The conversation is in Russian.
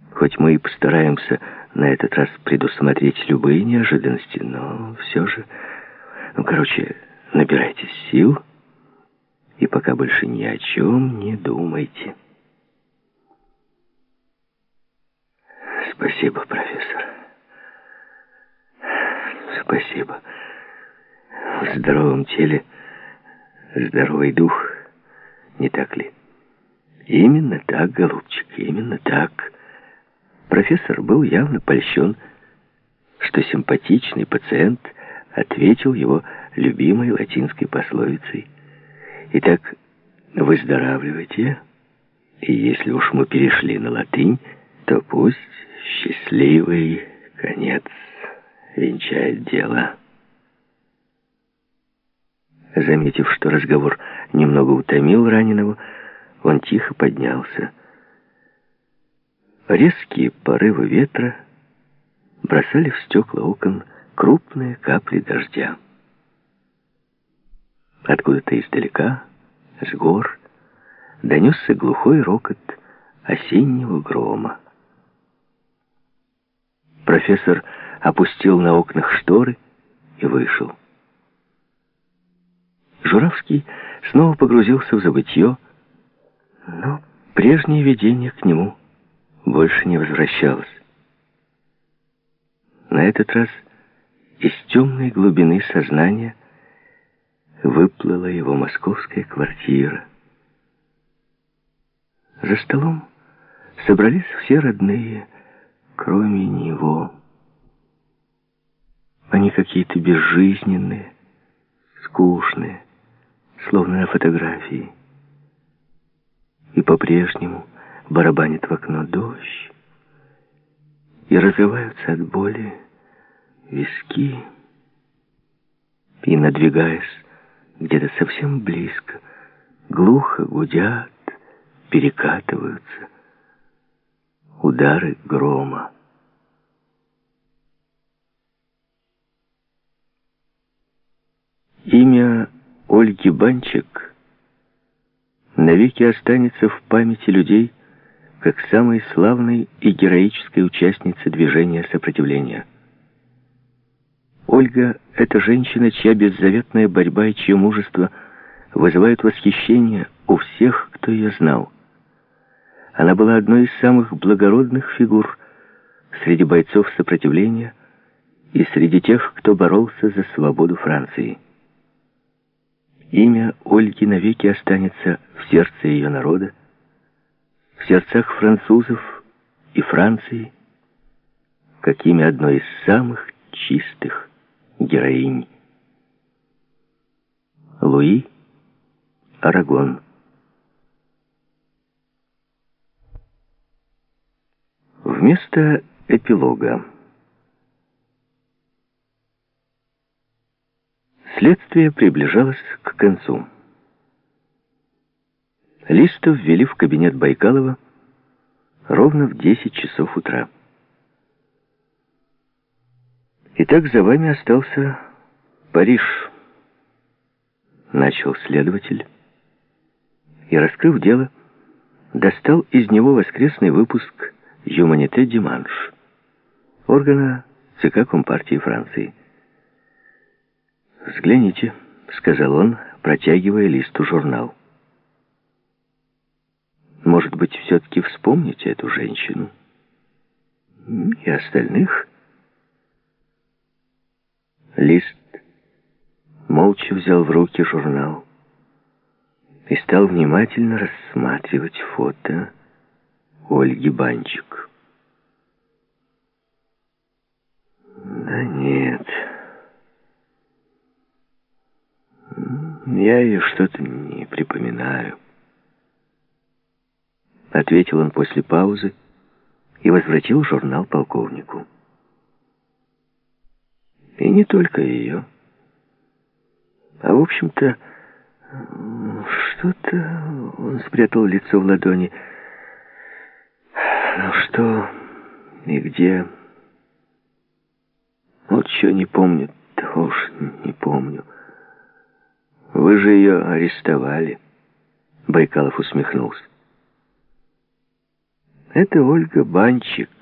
Хоть мы и постараемся на этот раз предусмотреть любые неожиданности, но все же... короче, набирайтесь сил и пока больше ни о чем не думайте. Спасибо, профессор. Спасибо. В здоровом теле здоровый дух, не так ли? Именно так, голубчик, именно так. Профессор был явно польщен, что симпатичный пациент ответил его любимой латинской пословицей. Итак, выздоравливайте, и если уж мы перешли на латынь, то пусть счастливый конец венчает дело. Заметив, что разговор немного утомил раненого, он тихо поднялся. Резкие порывы ветра бросали в стекла окон крупные капли дождя. Откуда-то издалека, с гор, донесся глухой рокот осеннего грома. Профессор опустил на окнах шторы и вышел. Журавский снова погрузился в забытье, но прежнее видение к нему больше не возвращалось. На этот раз из темной глубины сознания выплыла его московская квартира. За столом собрались все родные, кроме него. Они какие-то безжизненные, скучные, словно на фотографии. И по-прежнему барабанит в окно дождь, и разрываются от боли виски, и, надвигаясь где-то совсем близко, глухо гудят, перекатываются удары грома. Имя Ольги Банчик навеки останется в памяти людей как самой славной и героической участницы движения сопротивления. Ольга — это женщина, чья беззаветная борьба и чье мужество вызывают восхищение у всех, кто ее знал. Она была одной из самых благородных фигур среди бойцов сопротивления и среди тех, кто боролся за свободу Франции. Имя Ольги навеки останется в сердце ее народа, в сердцах французов и Франции, как имя одной из самых чистых героинь. Луи Арагон. Вместо эпилога. Следствие приближалось к концу. Листов ввели в кабинет Байкалова ровно в 10 часов утра. «Итак, за вами остался Париж», — начал следователь, и, раскрыв дело, достал из него воскресный выпуск «Юманите Диманш», органа ЦК Компартии Франции. «Взгляните», — сказал он, протягивая листу журнал. «Может быть, все-таки вспомните эту женщину и остальных?» Лист молча взял в руки журнал и стал внимательно рассматривать фото Ольги Банчик. «Да нет, я ее что-то не припоминаю», — ответил он после паузы и возвратил журнал полковнику. «И не только ее. А в общем-то, что-то...» Он спрятал лицо в ладони. «Ну что и где? Вот что не помню, того уж не помню. Вы же ее арестовали». Байкалов усмехнулся. Это Ольга Банчик.